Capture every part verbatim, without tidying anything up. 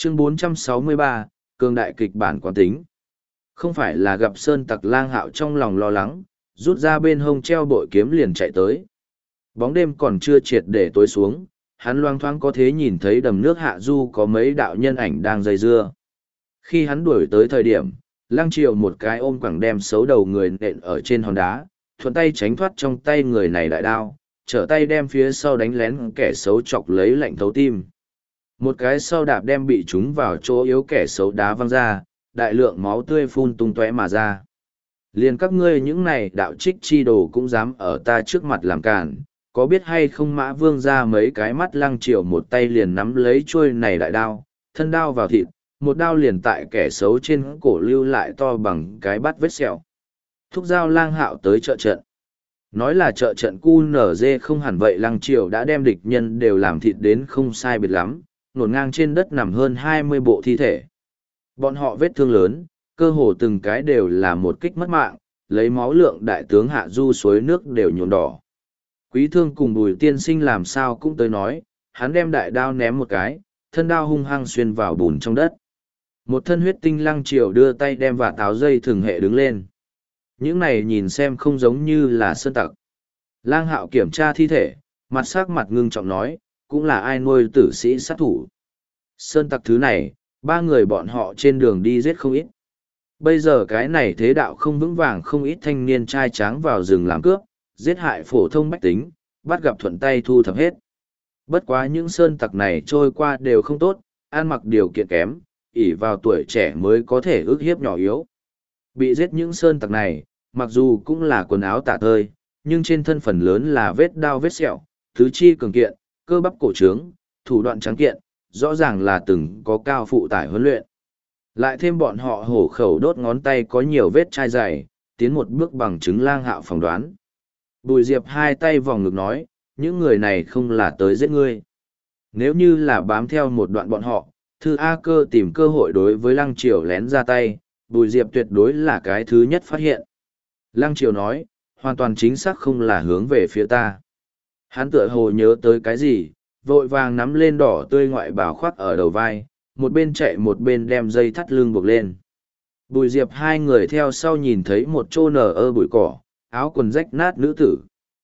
Chương bốn trăm sáu mươi ba, Cường đại kịch bản quán tính. Không phải là gặp sơn tặc Lang Hạo trong lòng lo lắng, rút ra bên hông treo bội kiếm liền chạy tới. Bóng đêm còn chưa triệt để tối xuống, hắn loang thoáng có thế nhìn thấy đầm nước hạ du có mấy đạo nhân ảnh đang dây dưa. Khi hắn đuổi tới thời điểm, Lăng Triều một cái ôm quẳng đem xấu đầu người nện ở trên hòn đá, thuận tay tránh thoát trong tay người này đại đao, trở tay đem phía sau đánh lén kẻ xấu chọc lấy lạnh thấu tim. Một cái sau đạp đem bị trúng vào chỗ yếu kẻ xấu đá văng ra, đại lượng máu tươi phun tung tóe mà ra. Liền các ngươi những này đạo trích chi đồ cũng dám ở ta trước mặt làm cản, có biết hay không Mã Vương ra mấy cái mắt Lăng Triều một tay liền nắm lấy chuôi này đại đao, thân đao vào thịt, một đao liền tại kẻ xấu trên cổ lưu lại to bằng cái bát vết sẹo. Thúc giao Lang Hạo tới trợ trận. Nói là trợ trận cu nở dê không hẳn vậy, Lăng Triều đã đem địch nhân đều làm thịt đến không sai biệt lắm, nổn ngang trên đất nằm hơn hai mươi bộ thi thể. Bọn họ vết thương lớn, cơ hồ từng cái đều là một kích mất mạng, lấy máu lượng đại tướng hạ du suối nước đều nhuộm đỏ. Quý Thương cùng Bùi tiên sinh làm sao cũng tới nói, hắn đem đại đao ném một cái, thân đao hung hăng xuyên vào bùn trong đất. Một thân huyết tinh Lăng Triều đưa tay đem và táo dây thường hệ đứng lên. Những này nhìn xem không giống như là sơn tặc. Lang Hạo kiểm tra thi thể, mặt sắc mặt ngưng trọng nói, cũng là ai nuôi tử sĩ sát thủ. Sơn tặc thứ này, ba người bọn họ trên đường đi giết không ít. Bây giờ cái này thế đạo không vững vàng, không ít thanh niên trai tráng vào rừng làm cướp, giết hại phổ thông bách tính, bắt gặp thuận tay thu thập hết. Bất quá những sơn tặc này trôi qua đều không tốt, ăn mặc điều kiện kém, ỷ vào tuổi trẻ mới có thể ức hiếp nhỏ yếu. Bị giết những sơn tặc này, mặc dù cũng là quần áo tả tơi, nhưng trên thân phần lớn là vết đao vết sẹo, tứ chi cường kiện, cơ bắp cổ trướng, thủ đoạn trắng kiện, rõ ràng là từng có cao phụ tải huấn luyện. Lại thêm bọn họ hổ khẩu đốt ngón tay có nhiều vết chai dày, tiến một bước bằng chứng Lang Hạo phỏng đoán. Bùi Diệp hai tay vòng ngực nói, những người này không là tới giết ngươi. Nếu như là bám theo một đoạn bọn họ, Thư A Cơ tìm cơ hội đối với Lăng Triều lén ra tay, Bùi Diệp tuyệt đối là cái thứ nhất phát hiện. Lăng Triều nói, hoàn toàn chính xác không là hướng về phía ta. Hắn tựa hồ nhớ tới cái gì, vội vàng nắm lên đỏ tươi ngoại bào khoác ở đầu vai, một bên chạy một bên đem dây thắt lưng buộc lên. Bùi Diệp hai người theo sau nhìn thấy một chỗ nở ơ bụi cỏ, áo quần rách nát nữ tử.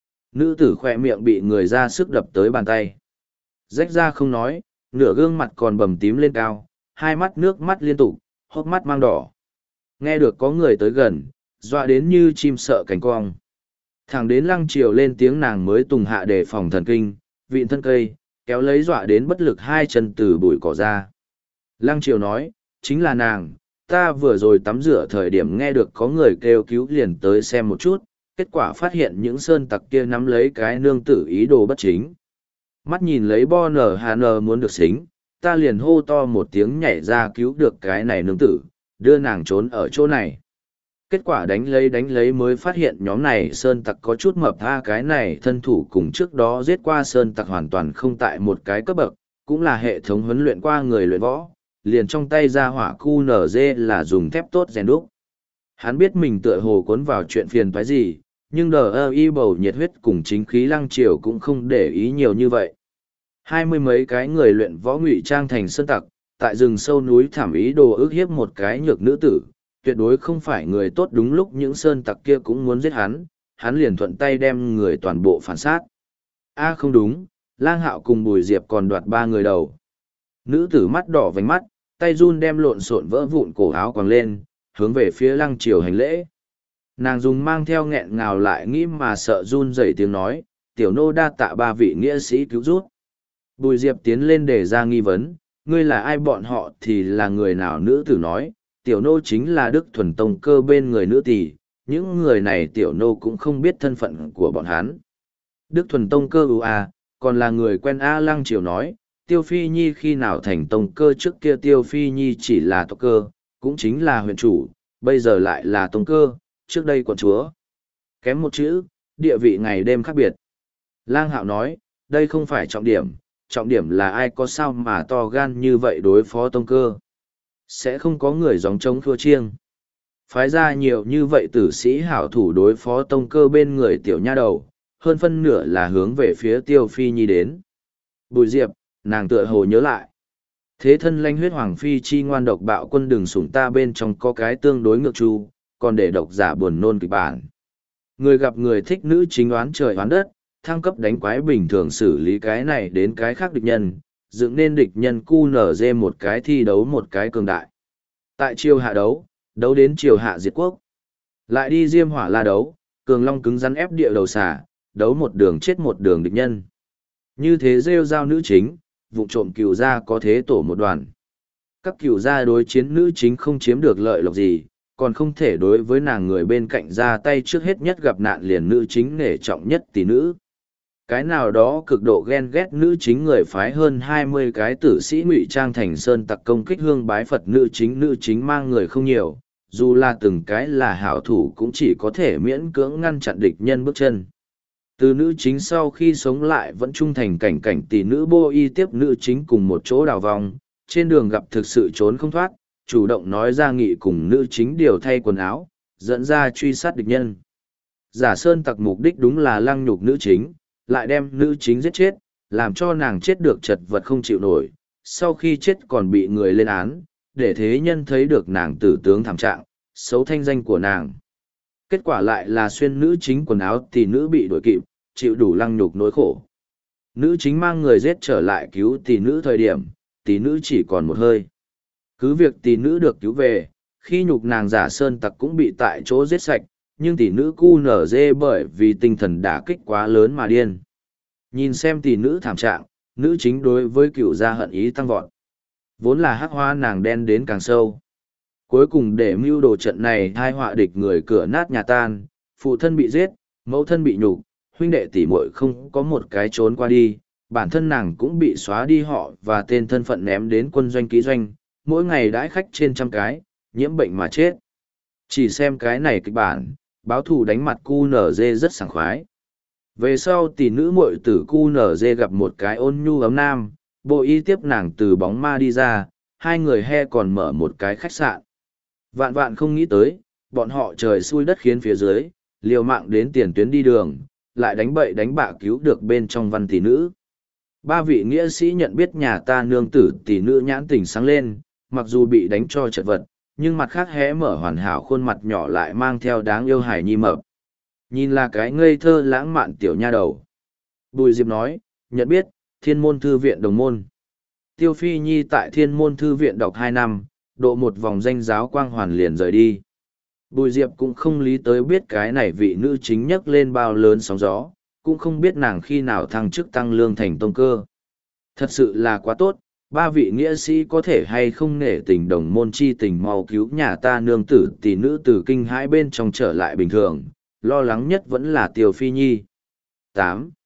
Nữ tử khỏe miệng bị người ra sức đập tới bàn tay. Rách ra không nói, nửa gương mặt còn bầm tím lên cao, hai mắt nước mắt liên tục, hốc mắt mang đỏ. Nghe được có người tới gần, dọa đến như chim sợ cánh cong. Thẳng đến Lăng Triều lên tiếng nàng mới tùng hạ để phòng thần kinh, vịn thân cây, kéo lấy dọa đến bất lực hai chân từ bụi cỏ ra. Lăng Triều nói, chính là nàng, ta vừa rồi tắm rửa thời điểm nghe được có người kêu cứu liền tới xem một chút, kết quả phát hiện những sơn tặc kia nắm lấy cái nương tử ý đồ bất chính. Mắt nhìn lấy bo nở hà nờ muốn được xính, ta liền hô to một tiếng nhảy ra cứu được cái này nương tử, đưa nàng trốn ở chỗ này. Kết quả đánh lấy đánh lấy mới phát hiện nhóm này sơn tặc có chút mập tha, cái này thân thủ cùng trước đó giết qua sơn tặc hoàn toàn không tại một cái cấp bậc, cũng là hệ thống huấn luyện qua người luyện võ, liền trong tay ra hỏa cu nở dê là dùng thép tốt rèn đúc. Hắn biết mình tựa hồ cuốn vào chuyện phiền toái gì, nhưng đờ ơ y bầu nhiệt huyết cùng chính khí Lăng Triều cũng không để ý nhiều như vậy. Hai mươi mấy cái người luyện võ ngụy trang thành sơn tặc, tại rừng sâu núi thảm ý đồ ức hiếp một cái nhược nữ tử, tuyệt đối không phải người tốt. Đúng lúc những sơn tặc kia cũng muốn giết hắn, hắn liền thuận tay đem người toàn bộ phản sát. A không đúng, Lang Hạo cùng Bùi Diệp còn đoạt ba người đầu. Nữ tử mắt đỏ vành mắt, tay run đem lộn xộn vỡ vụn cổ áo quàng lên, hướng về phía Lăng Triều hành lễ. Nàng dùng mang theo nghẹn ngào lại nghĩ mà sợ run rẩy tiếng nói, tiểu nô đa tạ ba vị nghĩa sĩ cứu rút. Bùi Diệp tiến lên để ra nghi vấn, ngươi là ai, bọn họ thì là người nào? Nữ tử nói, tiểu nô chính là Đức Thuần Tông Cơ bên người nữ tỷ, những người này tiểu nô cũng không biết thân phận của bọn hắn. Đức Thuần Tông Cơ ưu à, còn là người quen A. Lăng Triều nói, Tiêu Phi Nhi khi nào thành Tông Cơ? Trước kia Tiêu Phi Nhi chỉ là tộc cơ, cũng chính là huyện chủ, bây giờ lại là Tông Cơ, trước đây quận chúa. Kém một chữ, địa vị ngày đêm khác biệt. Lang Hạo nói, đây không phải trọng điểm, trọng điểm là ai có sao mà to gan như vậy đối phó Tông Cơ. Sẽ không có người gióng trống thua chiêng. Phái ra nhiều như vậy tử sĩ hảo thủ đối phó Tông Cơ bên người tiểu nha đầu, hơn phân nửa là hướng về phía Tiêu Phi Nhi đến. Bùi Diệp, nàng tựa hồ nhớ lại. Thế thân lãnh huyết hoàng phi chi ngoan độc bạo quân đường sủng ta bên trong có cái tương đối ngược chu, còn để độc giả buồn nôn kịch bản. Người gặp người thích nữ chính oán trời oán đất, thăng cấp đánh quái bình thường xử lý cái này đến cái khác địch nhân, dựng nên địch nhân cu nở dê một cái thi đấu một cái cường đại. Tại chiều hạ đấu, đấu đến chiều hạ diệt quốc. Lại đi diêm hỏa la đấu, cường long cứng rắn ép địa đầu xả, đấu một đường chết một đường địch nhân. Như thế rêu giao nữ chính, vụ trộm cừu gia có thế tổ một đoàn. Các cừu gia đối chiến nữ chính không chiếm được lợi lộc gì, còn không thể đối với nàng người bên cạnh ra tay trước hết nhất gặp nạn liền nữ chính nể trọng nhất tỷ nữ. Cái nào đó cực độ ghen ghét nữ chính người phái hơn hai mươi cái tử sĩ ngụy trang thành sơn tặc công kích hương bái Phật nữ chính nữ chính mang người không nhiều, dù là từng cái là hảo thủ cũng chỉ có thể miễn cưỡng ngăn chặn địch nhân bước chân. Từ nữ chính sau khi sống lại vẫn trung thành cảnh cảnh tỷ nữ bô y tiếp nữ chính cùng một chỗ đào vòng, trên đường gặp thực sự trốn không thoát, chủ động nói ra nghị cùng nữ chính điều thay quần áo, dẫn ra truy sát địch nhân. Giả sơn tặc mục đích đúng là lăng nhục nữ chính, lại đem nữ chính giết chết, làm cho nàng chết được chật vật không chịu nổi, sau khi chết còn bị người lên án, để thế nhân thấy được nàng tử tướng thảm trạng, xấu thanh danh của nàng. Kết quả lại là xuyên nữ chính quần áo thì nữ bị đuổi kịp, chịu đủ lăng nhục nỗi khổ. Nữ chính mang người giết trở lại cứu tỷ nữ thời điểm, tỷ nữ chỉ còn một hơi. Cứ việc tỷ nữ được cứu về, khi nhục nàng giả sơn tặc cũng bị tại chỗ giết sạch, nhưng tỷ nữ cu nở dê bởi vì tinh thần đả kích quá lớn mà điên. Nhìn xem tỷ nữ thảm trạng, nữ chính đối với cựu gia hận ý tăng vọt. Vốn là hắc hoa nàng đen đến càng sâu. Cuối cùng để mưu đồ trận này thai họa địch người cửa nát nhà tan, phụ thân bị giết, mẫu thân bị nhục, huynh đệ tỷ muội không có một cái trốn qua đi, bản thân nàng cũng bị xóa đi họ và tên thân phận ném đến quân doanh ký doanh, mỗi ngày đãi khách trên trăm cái, nhiễm bệnh mà chết. Chỉ xem cái này kịch bản, báo thù đánh mặt cu nở dê rất sảng khoái. Về sau tỷ nữ muội tử cu nở dê gặp một cái ôn nhu ấm nam, bộ y tiếp nàng từ bóng ma đi ra, hai người he còn mở một cái khách sạn. Vạn vạn không nghĩ tới, bọn họ trời xui đất khiến phía dưới, liều mạng đến tiền tuyến đi đường, lại đánh bậy đánh bạ cứu được bên trong văn tỷ nữ. Ba vị nghĩa sĩ nhận biết nhà ta nương tử tỷ nữ nhãn tỉnh sáng lên, mặc dù bị đánh cho chật vật, nhưng mặt khác hé mở hoàn hảo khuôn mặt nhỏ lại mang theo đáng yêu hài nhi mập. Nhìn là cái ngây thơ lãng mạn tiểu nha đầu. Bùi Diệp nói, nhận biết, thiên môn thư viện đồng môn. Tiêu Phi Nhi tại thiên môn thư viện đọc hai năm, độ một vòng danh giáo quang hoàn liền rời đi. Bùi Diệp cũng không lý tới biết cái này vị nữ chính nhắc lên bao lớn sóng gió, cũng không biết nàng khi nào thăng chức tăng lương thành tông cơ. Thật sự là quá tốt, ba vị nghĩa sĩ có thể hay không nể tình đồng môn chi tình mau cứu nhà ta nương tử tỷ nữ từ kinh hãi bên trong trở lại bình thường, lo lắng nhất vẫn là Tiêu Phi Nhi. tám.